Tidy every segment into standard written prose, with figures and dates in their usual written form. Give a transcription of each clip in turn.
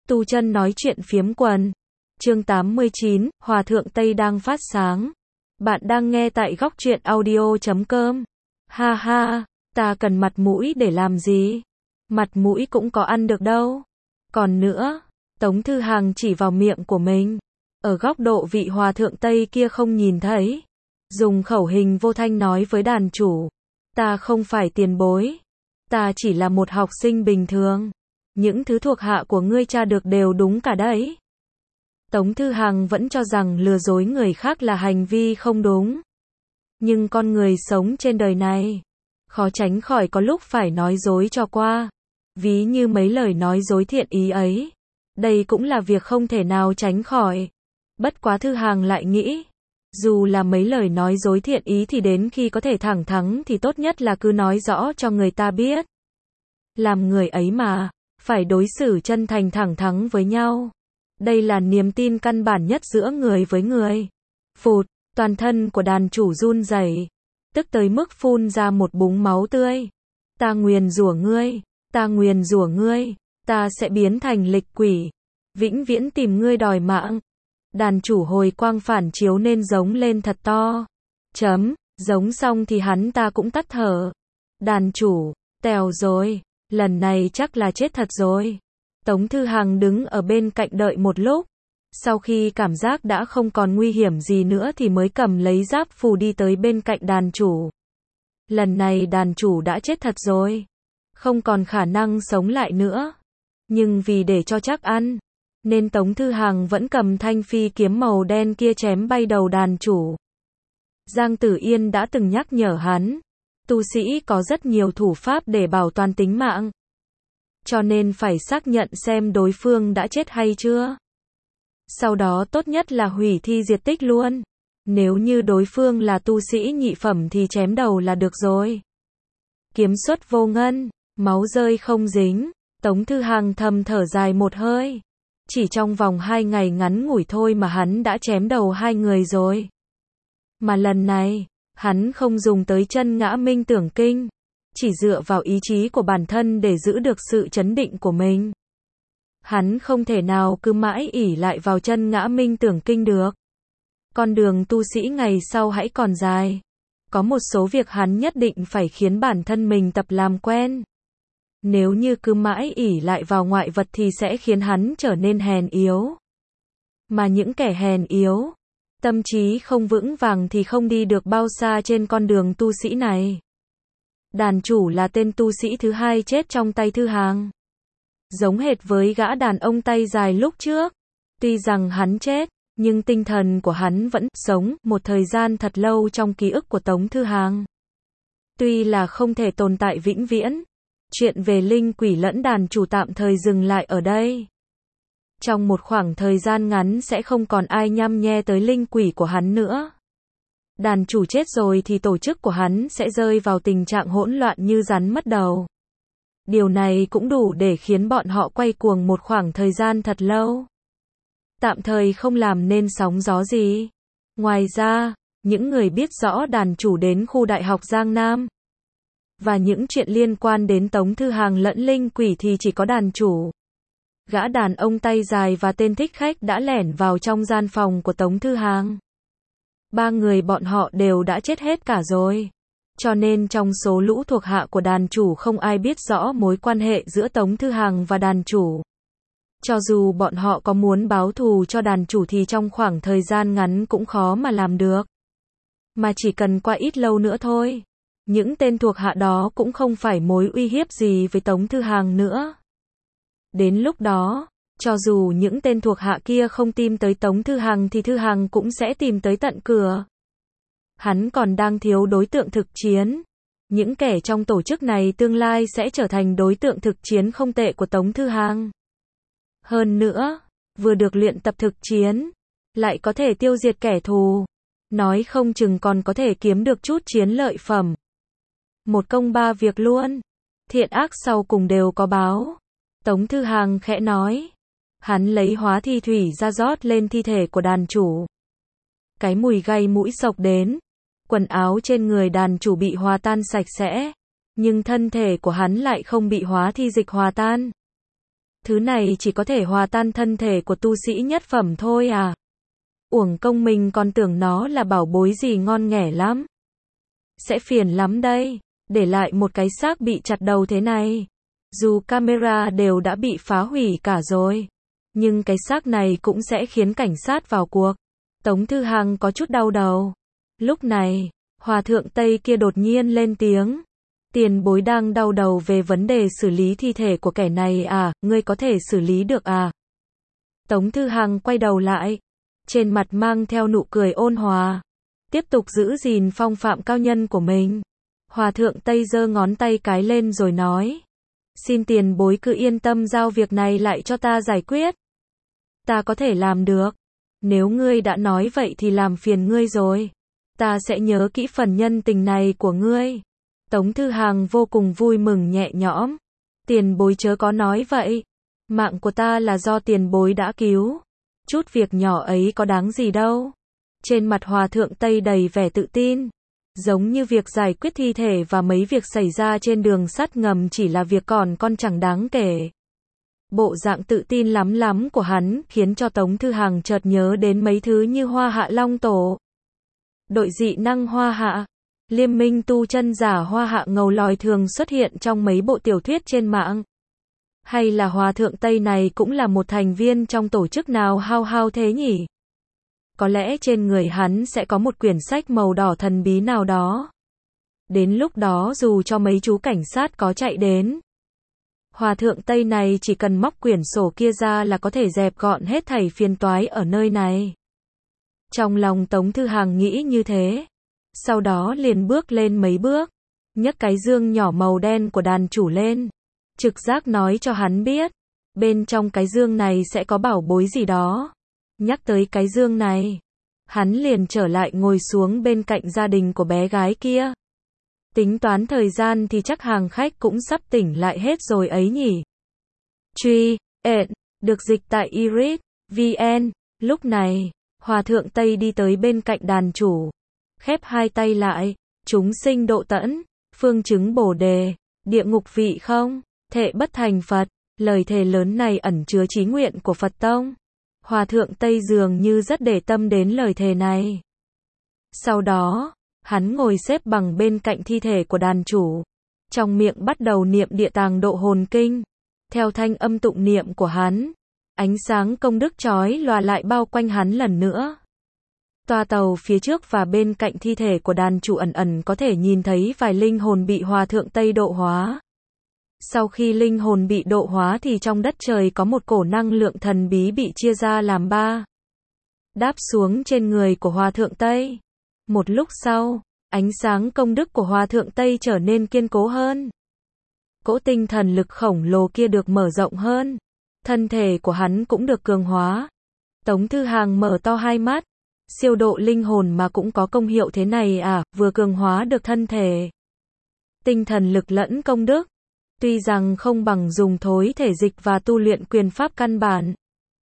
Tu chân nói chuyện phiếm quần. Chương 89, Hòa thượng Tây đang phát sáng. Bạn đang nghe tại góc truyện audio.com. Ha ha, ta cần mặt mũi để làm gì? Mặt mũi cũng có ăn được đâu. Còn nữa, Tống Thư Hằng chỉ vào miệng của mình. Ở góc độ vị hòa thượng Tây kia không nhìn thấy. Dùng khẩu hình vô thanh nói với đàn chủ. Ta không phải tiền bối. Ta chỉ là một học sinh bình thường. Những thứ thuộc hạ của ngươi tra được đều đúng cả đấy. Tống Thư Hằng vẫn cho rằng lừa dối người khác là hành vi không đúng. Nhưng con người sống trên đời này, khó tránh khỏi có lúc phải nói dối cho qua. Ví như mấy lời nói dối thiện ý ấy. Đây cũng là việc không thể nào tránh khỏi. Bất quá Thư Hằng lại nghĩ, dù là mấy lời nói dối thiện ý thì đến khi có thể thẳng thắn thì tốt nhất là cứ nói rõ cho người ta biết. Làm người ấy mà, phải đối xử chân thành thẳng thắn với nhau. Đây là niềm tin căn bản nhất giữa người với người. Phụt, toàn thân của đàn chủ run rẩy, tức tới mức phun ra một búng máu tươi. Ta nguyền rủa ngươi, ta nguyền rủa ngươi, ta sẽ biến thành lịch quỷ, vĩnh viễn tìm ngươi đòi mạng. Đàn chủ hồi quang phản chiếu nên giống lên thật to. Giống xong thì hắn ta cũng tắt thở. Đàn chủ, tèo rồi, lần này chắc là chết thật rồi. Tống Thư Hằng đứng ở bên cạnh đợi một lúc. Sau khi cảm giác đã không còn nguy hiểm gì nữa thì mới cầm lấy giáp phù đi tới bên cạnh đàn chủ. Lần này đàn chủ đã chết thật rồi. Không còn khả năng sống lại nữa. Nhưng vì để cho chắc ăn, nên Tống Thư Hằng vẫn cầm thanh phi kiếm màu đen kia chém bay đầu đàn chủ. Giang Tử Yên đã từng nhắc nhở hắn. Tu sĩ có rất nhiều thủ pháp để bảo toàn tính mạng. Cho nên phải xác nhận xem đối phương đã chết hay chưa. Sau đó tốt nhất là hủy thi diệt tích luôn. Nếu như đối phương là tu sĩ nhị phẩm thì chém đầu là được rồi. Kiếm xuất vô ngân, máu rơi không dính. Tống Thư Hằng thầm thở dài một hơi. Chỉ trong vòng 2 ngày ngắn ngủi thôi mà hắn đã chém đầu 2 người rồi. Mà lần này, hắn không dùng tới chân ngã minh tưởng kinh. Chỉ dựa vào ý chí của bản thân để giữ được sự trấn định của mình. Hắn không thể nào cứ mãi ỷ lại vào chân ngã minh tưởng kinh được. Con đường tu sĩ ngày sau hãy còn dài. Có một số việc hắn nhất định phải khiến bản thân mình tập làm quen. Nếu như cứ mãi ỷ lại vào ngoại vật thì sẽ khiến hắn trở nên hèn yếu. Mà những kẻ hèn yếu, tâm trí không vững vàng thì không đi được bao xa trên con đường tu sĩ này. Đàn chủ là tên tu sĩ thứ hai chết trong tay Thư Hằng. Giống hệt với gã đàn ông tay dài lúc trước. Tuy rằng hắn chết, nhưng tinh thần của hắn vẫn sống một thời gian thật lâu trong ký ức của Tống Thư Hằng. Tuy là không thể tồn tại vĩnh viễn, chuyện về linh quỷ lẫn đàn chủ tạm thời dừng lại ở đây. Trong một khoảng thời gian ngắn sẽ không còn ai nhăm nhe tới linh quỷ của hắn nữa. Đàn chủ chết rồi thì tổ chức của hắn sẽ rơi vào tình trạng hỗn loạn như rắn mất đầu. Điều này cũng đủ để khiến bọn họ quay cuồng một khoảng thời gian thật lâu. Tạm thời không làm nên sóng gió gì. Ngoài ra, những người biết rõ đàn chủ đến khu đại học Giang Nam và những chuyện liên quan đến Tống Thư Hằng lẫn linh quỷ thì chỉ có đàn chủ. Gã đàn ông tay dài và tên thích khách đã lẻn vào trong gian phòng của Tống Thư Hằng. 3 người bọn họ đều đã chết hết cả rồi. Cho nên trong số lũ thuộc hạ của đàn chủ không ai biết rõ mối quan hệ giữa Tống Thư Hằng và đàn chủ. Cho dù bọn họ có muốn báo thù cho đàn chủ thì trong khoảng thời gian ngắn cũng khó mà làm được. Mà chỉ cần qua ít lâu nữa thôi. Những tên thuộc hạ đó cũng không phải mối uy hiếp gì với Tống Thư Hằng nữa. Đến lúc đó, cho dù những tên thuộc hạ kia không tìm tới Tống Thư Hằng thì Thư Hằng cũng sẽ tìm tới tận cửa. Hắn còn đang thiếu đối tượng thực chiến. Những kẻ trong tổ chức này tương lai sẽ trở thành đối tượng thực chiến không tệ của Tống Thư Hằng. Hơn nữa, vừa được luyện tập thực chiến, lại có thể tiêu diệt kẻ thù. Nói không chừng còn có thể kiếm được chút chiến lợi phẩm. Một công ba việc luôn. Thiện ác sau cùng đều có báo. Tống Thư Hằng khẽ nói. Hắn lấy hóa thi thủy ra rót lên thi thể của đàn chủ. Cái mùi gây mũi xộc đến. Quần áo trên người đàn chủ bị hòa tan sạch sẽ. Nhưng thân thể của hắn lại không bị hóa thi dịch hòa tan. Thứ này chỉ có thể hòa tan thân thể của tu sĩ nhất phẩm thôi à. Uổng công mình còn tưởng nó là bảo bối gì ngon nghẻ lắm. Sẽ phiền lắm đây, để lại một cái xác bị chặt đầu thế này. Dù camera đều đã bị phá hủy cả rồi, nhưng cái xác này cũng sẽ khiến cảnh sát vào cuộc. Tống Thư Hằng có chút đau đầu. Lúc này, hòa thượng Tây kia đột nhiên lên tiếng. Tiền bối đang đau đầu về vấn đề xử lý thi thể của kẻ này à, ngươi có thể xử lý được à? Tống Thư Hằng quay đầu lại, trên mặt mang theo nụ cười ôn hòa, tiếp tục giữ gìn phong phạm cao nhân của mình. Hòa thượng Tây giơ ngón tay cái lên rồi nói. Xin tiền bối cứ yên tâm giao việc này lại cho ta giải quyết. Ta có thể làm được. Nếu ngươi đã nói vậy thì làm phiền ngươi rồi. Ta sẽ nhớ kỹ phần nhân tình này của ngươi. Tống Thư Hằng vô cùng vui mừng nhẹ nhõm. Tiền bối chớ có nói vậy. Mạng của ta là do tiền bối đã cứu. Chút việc nhỏ ấy có đáng gì đâu. Trên mặt hòa thượng Tây đầy vẻ tự tin. Giống như việc giải quyết thi thể và mấy việc xảy ra trên đường sắt ngầm chỉ là việc còn con chẳng đáng kể. Bộ dạng tự tin lắm của hắn khiến cho Tống Thư Hằng chợt nhớ đến mấy thứ như Hoa Hạ Long Tổ, đội dị năng Hoa Hạ, liên minh tu chân giả Hoa Hạ ngầu lòi thường xuất hiện trong mấy bộ tiểu thuyết trên mạng. Hay là hòa thượng Tây này cũng là một thành viên trong tổ chức nào hao thế nhỉ? Có lẽ trên người hắn sẽ có một quyển sách màu đỏ thần bí nào đó. Đến lúc đó dù cho mấy chú cảnh sát có chạy đến, hòa thượng Tây này chỉ cần móc quyển sổ kia ra là có thể dẹp gọn hết thảy phiền toái ở nơi này. Trong lòng Tống Thư Hằng nghĩ như thế. Sau đó liền bước lên mấy bước, nhấc cái dương nhỏ màu đen của đàn chủ lên. Trực giác nói cho hắn biết, bên trong cái dương này sẽ có bảo bối gì đó. Nhắc tới cái dương này, hắn liền trở lại ngồi xuống bên cạnh gia đình của bé gái kia. Tính toán thời gian thì chắc hàng khách cũng sắp tỉnh lại hết rồi ấy nhỉ. Truy, được dịch tại iris vn. Lúc này, hòa thượng Tây đi tới bên cạnh đàn chủ, khép hai tay lại, chúng sinh độ tẫn, phương chứng bồ đề, địa ngục vị không, thệ bất thành Phật. Lời thề lớn này ẩn chứa chí nguyện của Phật Tông. Hòa thượng Tây dường như rất để tâm đến lời thề này. Sau đó, hắn ngồi xếp bằng bên cạnh thi thể của đàn chủ, trong miệng bắt đầu niệm Địa Tàng Độ Hồn Kinh. Theo thanh âm tụng niệm của hắn, ánh sáng công đức chói lòa lại bao quanh hắn lần nữa. Toa tàu phía trước và bên cạnh thi thể của đàn chủ ẩn có thể nhìn thấy vài linh hồn bị hòa thượng Tây độ hóa. Sau khi linh hồn bị độ hóa thì trong đất trời có một cổ năng lượng thần bí bị chia ra làm ba, đáp xuống trên người của hòa thượng Tây. Một lúc sau, ánh sáng công đức của hòa thượng Tây trở nên kiên cố hơn. Cỗ tinh thần lực khổng lồ kia được mở rộng hơn. Thân thể của hắn cũng được cường hóa. Tống Thư Hằng mở to hai mắt. Siêu độ linh hồn mà cũng có công hiệu thế này à, vừa cường hóa được thân thể, tinh thần lực lẫn công đức. Tuy rằng không bằng dùng thối thể dịch và tu luyện quyền pháp căn bản,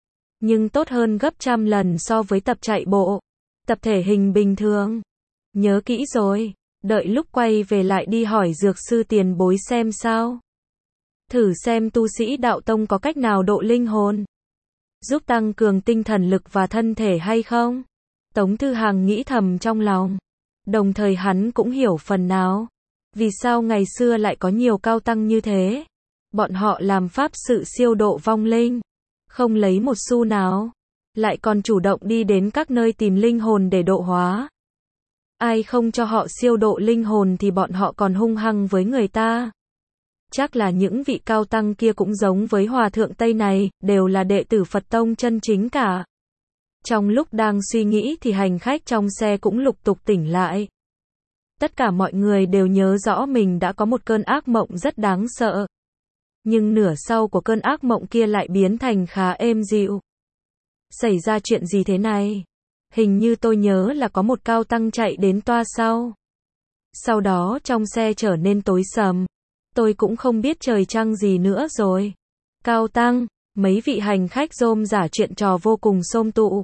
nhưng tốt hơn gấp trăm lần so với tập chạy bộ, tập thể hình bình thường. Nhớ kỹ rồi, đợi lúc quay về lại đi hỏi dược sư tiền bối xem sao. Thử xem tu sĩ đạo tông có cách nào độ linh hồn, giúp tăng cường tinh thần lực và thân thể hay không? Tống Thư Hằng nghĩ thầm trong lòng. Đồng thời hắn cũng hiểu phần nào vì sao ngày xưa lại có nhiều cao tăng như thế. Bọn họ làm pháp sự siêu độ vong linh, không lấy một xu nào, lại còn chủ động đi đến các nơi tìm linh hồn để độ hóa. Ai không cho họ siêu độ linh hồn thì bọn họ còn hung hăng với người ta. Chắc là những vị cao tăng kia cũng giống với hòa thượng Tây này, đều là đệ tử Phật Tông chân chính cả. Trong lúc đang suy nghĩ thì hành khách trong xe cũng lục tục tỉnh lại. Tất cả mọi người đều nhớ rõ mình đã có một cơn ác mộng rất đáng sợ. Nhưng nửa sau của cơn ác mộng kia lại biến thành khá êm dịu. Xảy ra chuyện gì thế này? Hình như tôi nhớ là có một cao tăng chạy đến toa sau. Sau đó trong xe trở nên tối sầm. Tôi cũng không biết trời trăng gì nữa rồi. Cao tăng, mấy vị hành khách rôm rả chuyện trò vô cùng xôm tụ.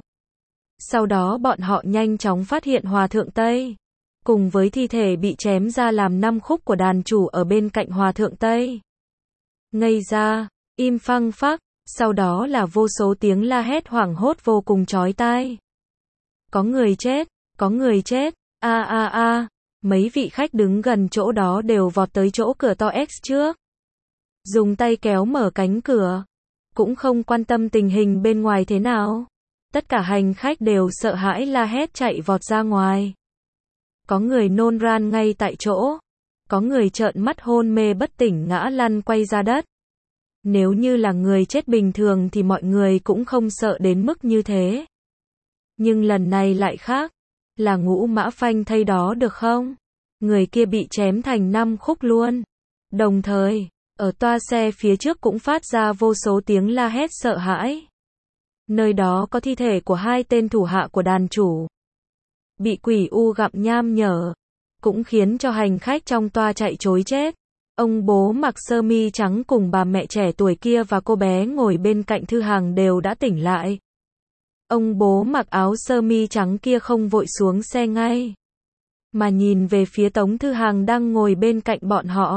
Sau đó bọn họ nhanh chóng phát hiện hòa thượng Tây, cùng với thi thể bị chém ra làm 5 khúc của đàn chủ ở bên cạnh hòa thượng Tây. Ngây ra, Im phăng phắc, sau đó là vô số tiếng la hét hoảng hốt vô cùng chói tai. Có người chết, có người chết, a a a, mấy vị khách đứng gần chỗ đó đều vọt tới chỗ cửa to X trước. Dùng tay kéo mở cánh cửa, cũng không quan tâm tình hình bên ngoài thế nào. Tất cả hành khách đều sợ hãi la hét chạy vọt ra ngoài. Có người nôn ran ngay tại chỗ, có người trợn mắt hôn mê bất tỉnh ngã lăn quay ra đất. Nếu như là người chết bình thường thì mọi người cũng không sợ đến mức như thế. Nhưng lần này lại khác, là Ngũ Mã Phanh thay đó được không? Người kia bị chém thành 5 khúc luôn. Đồng thời, ở toa xe phía trước cũng phát ra vô số tiếng la hét sợ hãi. Nơi đó có thi thể của 2 tên thủ hạ của đàn chủ. Bị quỷ u gặm nham nhở, cũng khiến cho hành khách trong toa chạy trối chết. Ông bố mặc sơ mi trắng cùng bà mẹ trẻ tuổi kia và cô bé ngồi bên cạnh Thư Hằng đều đã tỉnh lại. Ông bố mặc áo sơ mi trắng kia không vội xuống xe ngay, mà nhìn về phía Tống Thư Hằng đang ngồi bên cạnh bọn họ.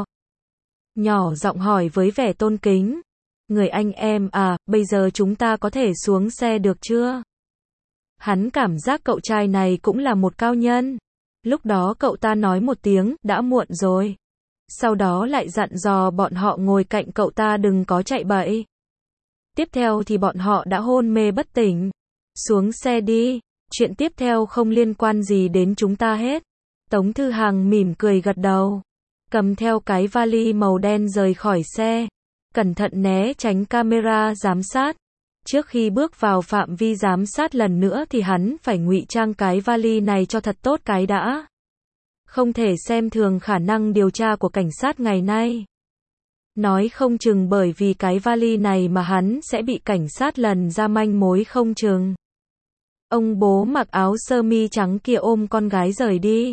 Nhỏ giọng hỏi với vẻ tôn kính. Người anh em à, bây giờ chúng ta có thể xuống xe được chưa? Hắn cảm giác cậu trai này cũng là một cao nhân. Lúc đó cậu ta nói một tiếng, đã muộn rồi. Sau đó lại dặn dò bọn họ ngồi cạnh cậu ta đừng có chạy bậy. Tiếp theo thì bọn họ đã hôn mê bất tỉnh. Xuống xe đi, chuyện tiếp theo không liên quan gì đến chúng ta hết. Tống Thư Hằng mỉm cười gật đầu, cầm theo cái vali màu đen rời khỏi xe, cẩn thận né tránh camera giám sát. Trước khi bước vào phạm vi giám sát lần nữa thì hắn phải ngụy trang cái vali này cho thật tốt cái đã. Không thể xem thường khả năng điều tra của cảnh sát ngày nay. Nói không chừng bởi vì cái vali này mà hắn sẽ bị cảnh sát lần ra manh mối không chừng. Ông bố mặc áo sơ mi trắng kia ôm con gái rời đi.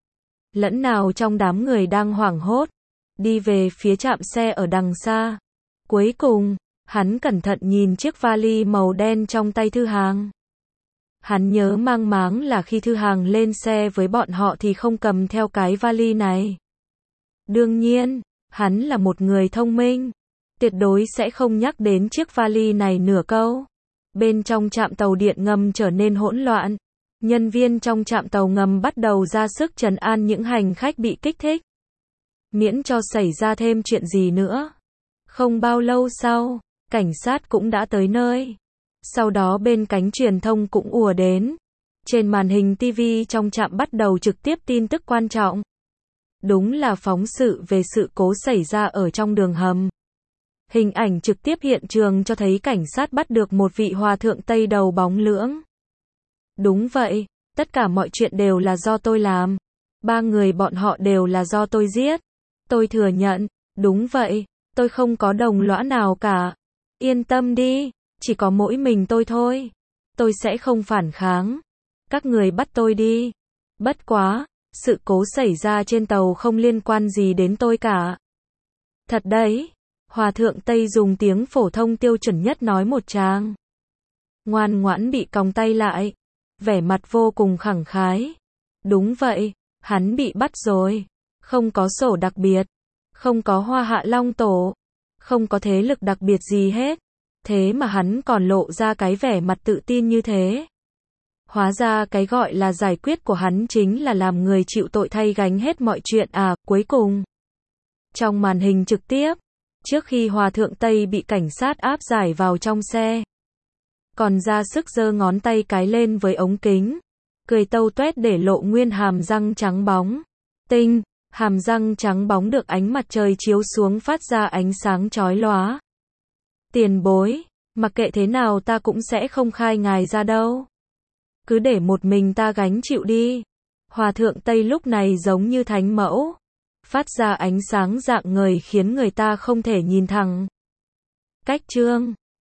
Lẫn nào trong đám người đang hoảng hốt, đi về phía trạm xe ở đằng xa. Cuối cùng, hắn cẩn thận nhìn chiếc vali màu đen trong tay Thư Hằng. Hắn nhớ mang máng là khi Thư Hằng lên xe với bọn họ thì không cầm theo cái vali này. Đương nhiên, hắn là một người thông minh, tuyệt đối sẽ không nhắc đến chiếc vali này nửa câu. Bên trong trạm tàu điện ngầm trở nên hỗn loạn. Nhân viên trong trạm tàu ngầm bắt đầu ra sức trấn an những hành khách bị kích thích, miễn cho xảy ra thêm chuyện gì nữa. Không bao lâu sau, cảnh sát cũng đã tới nơi. Sau đó bên cánh truyền thông cũng ùa đến. Trên màn hình TV trong trạm bắt đầu trực tiếp tin tức quan trọng. Đúng là phóng sự về sự cố xảy ra ở trong đường hầm. Hình ảnh trực tiếp hiện trường cho thấy cảnh sát bắt được một vị hòa thượng Tây đầu bóng lưỡng. Đúng vậy, tất cả mọi chuyện đều là do tôi làm. 3 người bọn họ đều là do tôi giết. Tôi thừa nhận, đúng vậy, tôi không có đồng lõa nào cả. Yên tâm đi, chỉ có mỗi mình tôi thôi. Tôi sẽ không phản kháng. Các người bắt tôi đi. Bất quá, sự cố xảy ra trên tàu không liên quan gì đến tôi cả. Thật đấy, hòa thượng Tây dùng tiếng phổ thông tiêu chuẩn nhất nói một tràng. Ngoan ngoãn bị còng tay lại, vẻ mặt vô cùng khẳng khái. Đúng vậy, hắn bị bắt rồi. Không có sổ đặc biệt, không có Hoa Hạ Long Tổ, không có thế lực đặc biệt gì hết. Thế mà hắn còn lộ ra cái vẻ mặt tự tin như thế. Hóa ra cái gọi là giải quyết của hắn chính là làm người chịu tội thay gánh hết mọi chuyện à. Cuối cùng, trong màn hình trực tiếp, trước khi hòa thượng Tây bị cảnh sát áp giải vào trong xe, còn ra sức giơ ngón tay cái lên với ống kính, cười tâu tuét để lộ nguyên hàm răng trắng bóng. Tinh, hàm răng trắng bóng được ánh mặt trời chiếu xuống phát ra ánh sáng chói lóa. Tiền bối, mặc kệ thế nào ta cũng sẽ không khai ngài ra đâu. Cứ để một mình ta gánh chịu đi. Hòa thượng Tây lúc này giống như thánh mẫu, phát ra ánh sáng rạng ngời khiến người ta không thể nhìn thẳng. Cách chương